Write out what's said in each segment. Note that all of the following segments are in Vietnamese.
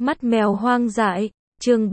Mắt mèo hoang dại, chương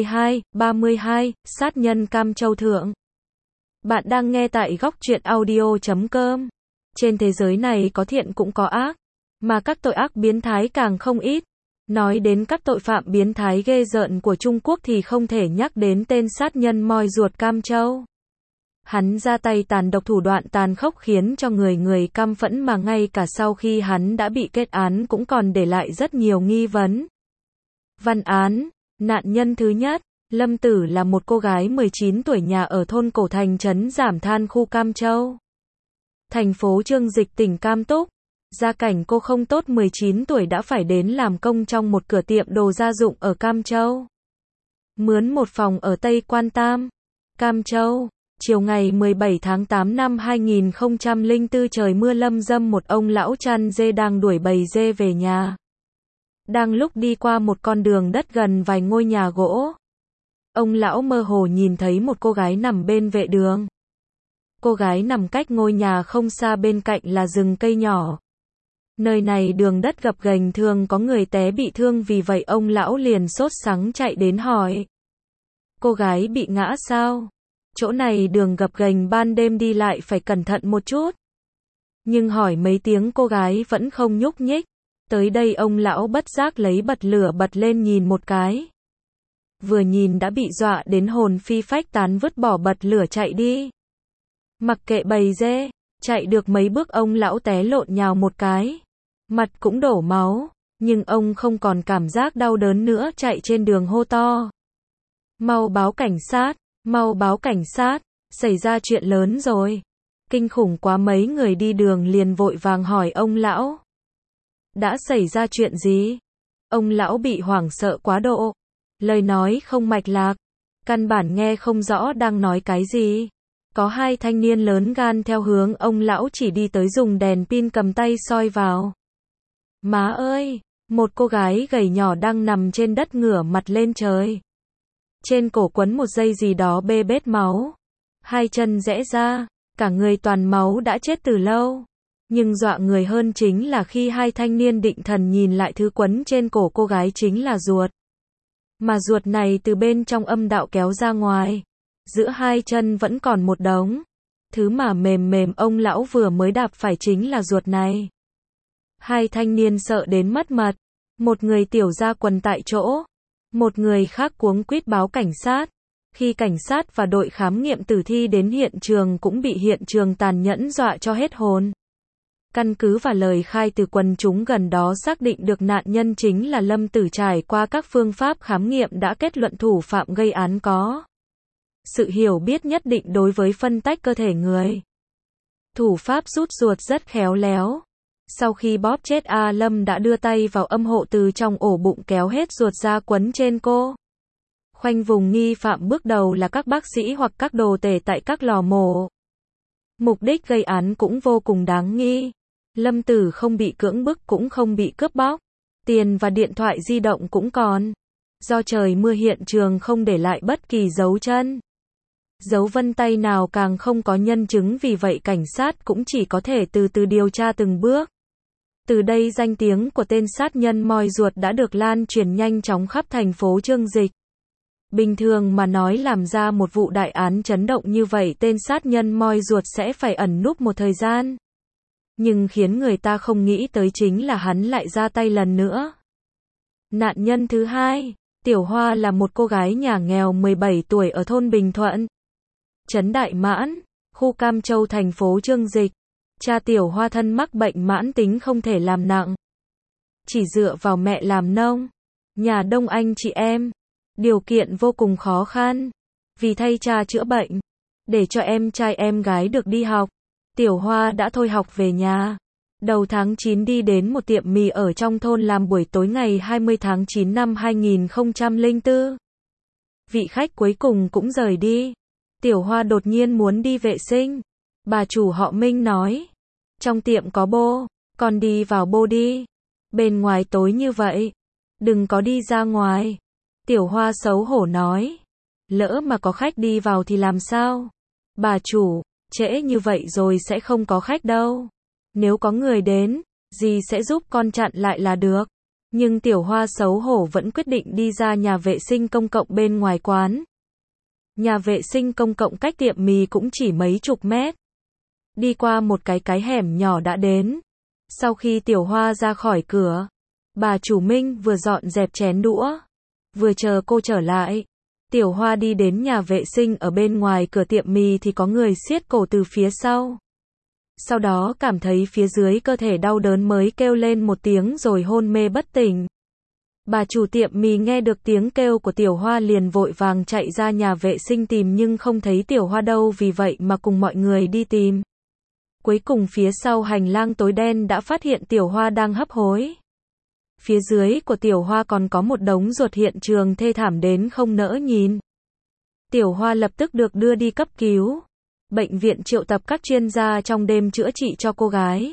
32, sát nhân Cam Châu Thượng. Bạn đang nghe tại góc truyện audio.com. Trên thế giới này có thiện cũng có ác, mà các tội ác biến thái càng không ít. Nói đến các tội phạm biến thái ghê rợn của Trung Quốc thì không thể nhắc đến tên sát nhân moi ruột Cam Châu. Hắn ra tay tàn độc, thủ đoạn tàn khốc khiến cho người căm phẫn, mà ngay cả sau khi hắn đã bị kết án cũng còn để lại rất nhiều nghi vấn. Văn án, nạn nhân thứ nhất, Lâm Tử là một cô gái 19 tuổi nhà ở thôn Cổ Thành, trấn Giảm Than, khu Cam Châu, thành phố Chương Dịch, tỉnh Cam Túc. Gia cảnh cô không tốt, 19 tuổi đã phải đến làm công trong một cửa tiệm đồ gia dụng ở Cam Châu. Mướn một phòng ở Tây Quan Tam, Cam Châu. Chiều ngày 17 tháng 8 năm 2004, trời mưa lâm dâm, một ông lão chăn dê đang đuổi bầy dê về nhà. Đang lúc đi qua một con đường đất gần vài ngôi nhà gỗ, ông lão mơ hồ nhìn thấy một cô gái nằm bên vệ đường. Cô gái nằm cách ngôi nhà không xa, bên cạnh là rừng cây nhỏ. Nơi này đường đất gập ghềnh, thường có người té bị thương, vì vậy ông lão liền sốt sắng chạy đến hỏi: "Cô gái bị ngã sao? Chỗ này đường gập ghềnh, ban đêm đi lại phải cẩn thận một chút." Nhưng hỏi mấy tiếng cô gái vẫn không nhúc nhích. Tới đây ông lão bất giác lấy bật lửa bật lên nhìn một cái. Vừa nhìn đã bị dọa đến hồn phi phách tán, vứt bỏ bật lửa chạy đi. Mặc kệ bầy dê, chạy được mấy bước ông lão té lộn nhào một cái. Mặt cũng đổ máu, nhưng ông không còn cảm giác đau đớn nữa, chạy trên đường hô to: "Mau báo cảnh sát, mau báo cảnh sát, xảy ra chuyện lớn rồi." Kinh khủng quá, mấy người đi đường liền vội vàng hỏi ông lão: "Đã xảy ra chuyện gì?" Ông lão bị hoảng sợ quá độ, lời nói không mạch lạc, căn bản nghe không rõ đang nói cái gì. Có hai thanh niên lớn gan theo hướng ông lão chỉ đi tới, dùng đèn pin cầm tay soi vào. Má ơi, một cô gái gầy nhỏ đang nằm trên đất ngửa mặt lên trời. Trên cổ quấn một dây gì đó bê bết máu. Hai chân rẽ ra, cả người toàn máu, đã chết từ lâu. Nhưng dọa người hơn chính là khi hai thanh niên định thần nhìn lại, thứ quấn trên cổ cô gái chính là ruột. Mà ruột này từ bên trong âm đạo kéo ra ngoài. Giữa hai chân vẫn còn một đống. Thứ mà mềm mềm ông lão vừa mới đạp phải chính là ruột này. Hai thanh niên sợ đến mất mật. Một người tiểu ra quần tại chỗ. Một người khác cuống quýt báo cảnh sát. Khi cảnh sát và đội khám nghiệm tử thi đến hiện trường cũng bị hiện trường tàn nhẫn dọa cho hết hồn. Căn cứ và lời khai từ quần chúng gần đó xác định được nạn nhân chính là Lâm Tử. Trải qua các phương pháp khám nghiệm đã kết luận thủ phạm gây án có sự hiểu biết nhất định đối với phân tách cơ thể người. Thủ pháp rút ruột rất khéo léo. Sau khi bóp chết Lâm đã đưa tay vào âm hộ, từ trong ổ bụng kéo hết ruột ra quấn trên cô. Khoanh vùng nghi phạm bước đầu là các bác sĩ hoặc các đồ tể tại các lò mổ. Mục đích gây án cũng vô cùng đáng nghi. Lâm Tử không bị cưỡng bức, cũng không bị cướp bóc. Tiền và điện thoại di động cũng còn. Do trời mưa, hiện trường không để lại bất kỳ dấu chân, dấu vân tay nào, càng không có nhân chứng, vì vậy cảnh sát cũng chỉ có thể từ từ điều tra từng bước. Từ đây danh tiếng của tên sát nhân moi ruột đã được lan truyền nhanh chóng khắp thành phố Chương Dịch. Bình thường mà nói, làm ra một vụ đại án chấn động như vậy, tên sát nhân moi ruột sẽ phải ẩn núp một thời gian. Nhưng khiến người ta không nghĩ tới chính là hắn lại ra tay lần nữa. Nạn nhân thứ hai, Tiểu Hoa là một cô gái nhà nghèo 17 tuổi ở thôn Bình Thuận, trấn Đại Mãn, khu Cam Châu, thành phố Chương Dịch. Cha Tiểu Hoa thân mắc bệnh mãn tính không thể làm nặng, chỉ dựa vào mẹ làm nông, nhà đông anh chị em, điều kiện vô cùng khó khăn. Vì thay cha chữa bệnh, để cho em trai em gái được đi học, Tiểu Hoa đã thôi học về nhà. Đầu tháng 9 đi đến một tiệm mì ở trong thôn làm buổi tối ngày 20 tháng 9 năm 2004. Vị khách cuối cùng cũng rời đi. Tiểu Hoa đột nhiên muốn đi vệ sinh. Bà chủ họ Minh nói: "Trong tiệm có bô, con đi vào bô đi. Bên ngoài tối như vậy, đừng có đi ra ngoài." Tiểu Hoa xấu hổ nói: "Lỡ mà có khách đi vào thì làm sao?" "Bà chủ, trễ như vậy rồi sẽ không có khách đâu. Nếu có người đến, dì sẽ giúp con chặn lại là được." Nhưng Tiểu Hoa xấu hổ vẫn quyết định đi ra nhà vệ sinh công cộng bên ngoài quán. Nhà vệ sinh công cộng cách tiệm mì cũng chỉ mấy chục mét. Đi qua một cái hẻm nhỏ đã đến. Sau khi Tiểu Hoa ra khỏi cửa, bà chủ Minh vừa dọn dẹp chén đũa, vừa chờ cô trở lại. Tiểu Hoa đi đến nhà vệ sinh ở bên ngoài cửa tiệm mì thì có người siết cổ từ phía sau. Sau đó cảm thấy phía dưới cơ thể đau đớn mới kêu lên một tiếng rồi hôn mê bất tỉnh. Bà chủ tiệm mì nghe được tiếng kêu của Tiểu Hoa liền vội vàng chạy ra nhà vệ sinh tìm nhưng không thấy Tiểu Hoa đâu, vì vậy mà cùng mọi người đi tìm. Cuối cùng phía sau hành lang tối đen đã phát hiện Tiểu Hoa đang hấp hối. Phía dưới của Tiểu Hoa còn có một đống ruột, hiện trường thê thảm đến không nỡ nhìn. Tiểu Hoa lập tức được đưa đi cấp cứu. Bệnh viện triệu tập các chuyên gia trong đêm chữa trị cho cô gái.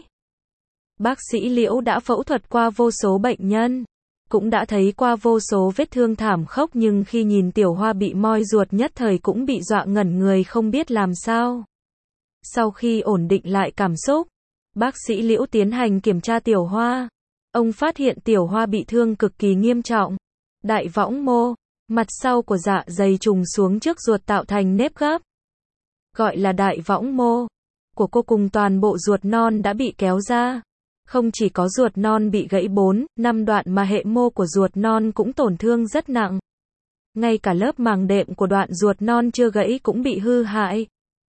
Bác sĩ Liễu đã phẫu thuật qua vô số bệnh nhân, cũng đã thấy qua vô số vết thương thảm khốc, nhưng khi nhìn Tiểu Hoa bị moi ruột nhất thời cũng bị dọa ngẩn người không biết làm sao. Sau khi ổn định lại cảm xúc, bác sĩ Liễu tiến hành kiểm tra Tiểu Hoa. Ông phát hiện Tiểu Hoa bị thương cực kỳ nghiêm trọng. Đại võng mô, mặt sau của dạ dày trùng xuống trước ruột tạo thành nếp gấp. Gọi là đại võng mô của cô, cùng toàn bộ ruột non đã bị kéo ra. Không chỉ có ruột non bị gãy 4-5 đoạn mà hệ mô của ruột non cũng tổn thương rất nặng. Ngay cả lớp màng đệm của đoạn ruột non chưa gãy cũng bị hư hại.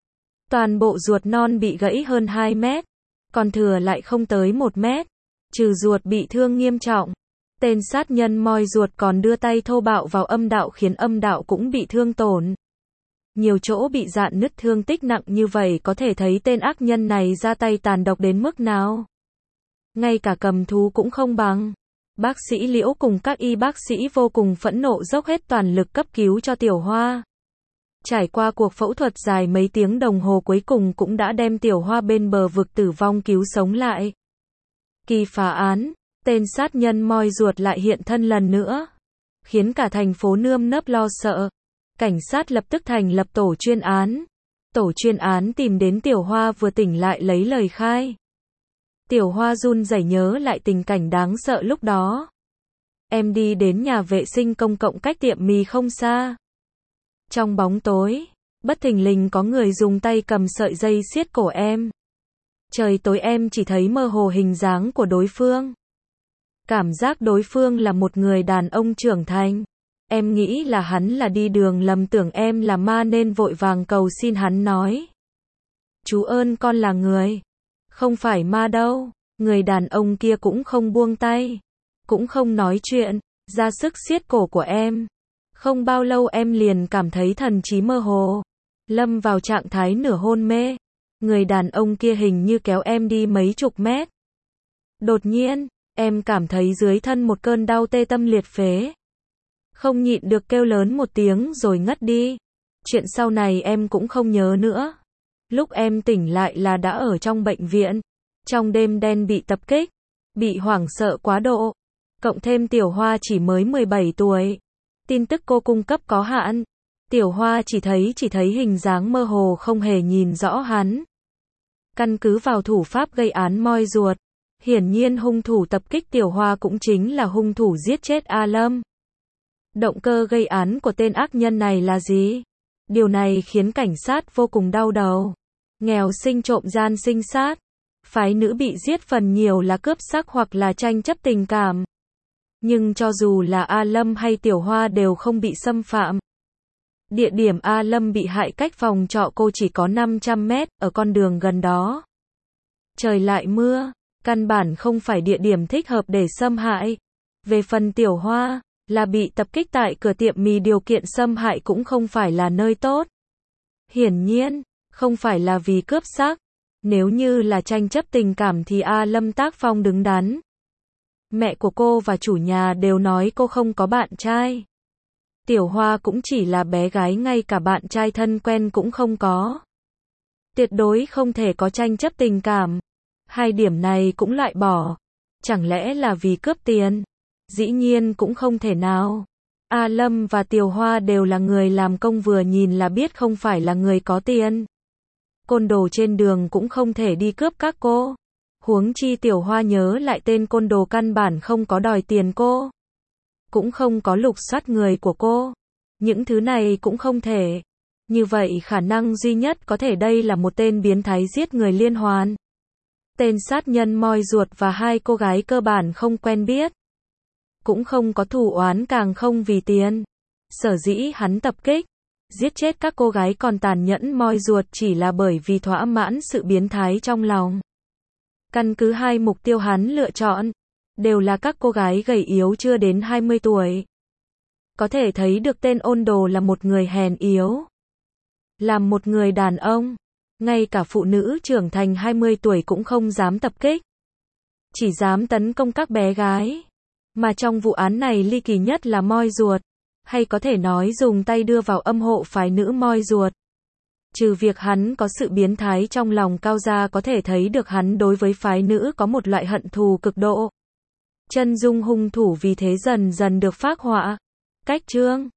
Toàn bộ ruột non bị gãy hơn 2 mét, còn thừa lại không tới 1 mét. Trừ ruột bị thương nghiêm trọng, tên sát nhân moi ruột còn đưa tay thô bạo vào âm đạo khiến âm đạo cũng bị thương tổn. Nhiều chỗ bị rạn nứt, thương tích nặng như vậy có thể thấy tên ác nhân này ra tay tàn độc đến mức nào. Ngay cả cầm thú cũng không bằng. Bác sĩ Liễu cùng các y bác sĩ vô cùng phẫn nộ dốc hết toàn lực cấp cứu cho Tiểu Hoa. Trải qua cuộc phẫu thuật dài mấy tiếng đồng hồ cuối cùng cũng đã đem Tiểu Hoa bên bờ vực tử vong cứu sống lại. Kỳ phá án, tên sát nhân moi ruột lại hiện thân lần nữa, khiến cả thành phố nơm nớp lo sợ. Cảnh sát lập tức thành lập tổ chuyên án. Tổ chuyên án tìm đến Tiểu Hoa vừa tỉnh lại lấy lời khai. Tiểu Hoa run rẩy nhớ lại tình cảnh đáng sợ lúc đó. Em đi đến nhà vệ sinh công cộng cách tiệm mì không xa. Trong bóng tối, bất thình lình có người dùng tay cầm sợi dây siết cổ em. Trời tối em chỉ thấy mơ hồ hình dáng của đối phương. Cảm giác đối phương là một người đàn ông trưởng thành. Em nghĩ là hắn là đi đường lầm, tưởng em là ma nên vội vàng cầu xin hắn nói. Chú ơn con là người, không phải ma đâu. Người đàn ông kia cũng không buông tay, cũng không nói chuyện, ra sức siết cổ của em. Không bao lâu em liền cảm thấy thần trí mơ hồ, lâm vào trạng thái nửa hôn mê. Người đàn ông kia hình như kéo em đi mấy chục mét. Đột nhiên, em cảm thấy dưới thân một cơn đau tê tâm liệt phế. Không nhịn được kêu lớn một tiếng rồi ngất đi. Chuyện sau này em cũng không nhớ nữa. Lúc em tỉnh lại là đã ở trong bệnh viện. Trong đêm đen bị tập kích, bị hoảng sợ quá độ. Cộng thêm Tiểu Hoa chỉ mới 17 tuổi. Tin tức cô cung cấp có hạn. Tiểu Hoa chỉ thấy hình dáng mơ hồ, không hề nhìn rõ hắn. Căn cứ vào thủ pháp gây án moi ruột, hiển nhiên hung thủ tập kích Tiểu Hoa cũng chính là hung thủ giết chết A Lâm. Động cơ gây án của tên ác nhân này là gì? Điều này khiến cảnh sát vô cùng đau đầu. Nghèo sinh trộm gian sinh sát. Phái nữ bị giết phần nhiều là cướp sắc hoặc là tranh chấp tình cảm. Nhưng cho dù là A Lâm hay Tiểu Hoa đều không bị xâm phạm. Địa điểm A Lâm bị hại cách phòng trọ cô chỉ có 500 mét, ở con đường gần đó. Trời lại mưa, căn bản không phải địa điểm thích hợp để xâm hại. Về phần Tiểu Hoa, là bị tập kích tại cửa tiệm mì, điều kiện xâm hại cũng không phải là nơi tốt. Hiển nhiên, không phải là vì cướp sắc. Nếu như là tranh chấp tình cảm thì A Lâm tác phong đứng đắn. Mẹ của cô và chủ nhà đều nói cô không có bạn trai. Tiểu Hoa cũng chỉ là bé gái, ngay cả bạn trai thân quen cũng không có. Tuyệt đối không thể có tranh chấp tình cảm. Hai điểm này cũng loại bỏ. Chẳng lẽ là vì cướp tiền? Dĩ nhiên cũng không thể nào. A Lâm và Tiểu Hoa đều là người làm công, vừa nhìn là biết không phải là người có tiền. Côn đồ trên đường cũng không thể đi cướp các cô. Huống chi Tiểu Hoa nhớ lại tên côn đồ căn bản không có đòi tiền cô. Cũng không có lục soát người của cô. Những thứ này cũng không thể. Như vậy khả năng duy nhất có thể đây là một tên biến thái giết người liên hoàn. Tên sát nhân moi ruột và hai cô gái cơ bản không quen biết. Cũng không có thù oán càng không vì tiền. Sở dĩ hắn tập kích, giết chết các cô gái còn tàn nhẫn moi ruột chỉ là bởi vì thỏa mãn sự biến thái trong lòng. Căn cứ hai mục tiêu hắn lựa chọn, đều là các cô gái gầy yếu chưa đến 20 tuổi. Có thể thấy được tên ôn đồ là một người hèn yếu. Làm một người đàn ông, ngay cả phụ nữ trưởng thành 20 tuổi cũng không dám tập kích. Chỉ dám tấn công các bé gái. Mà trong vụ án này ly kỳ nhất là moi ruột. Hay có thể nói dùng tay đưa vào âm hộ phái nữ moi ruột. Trừ việc hắn có sự biến thái trong lòng cao ra có thể thấy được hắn đối với phái nữ có một loại hận thù cực độ. Chân dung hung thủ vì thế dần dần được phác họa. Cách chương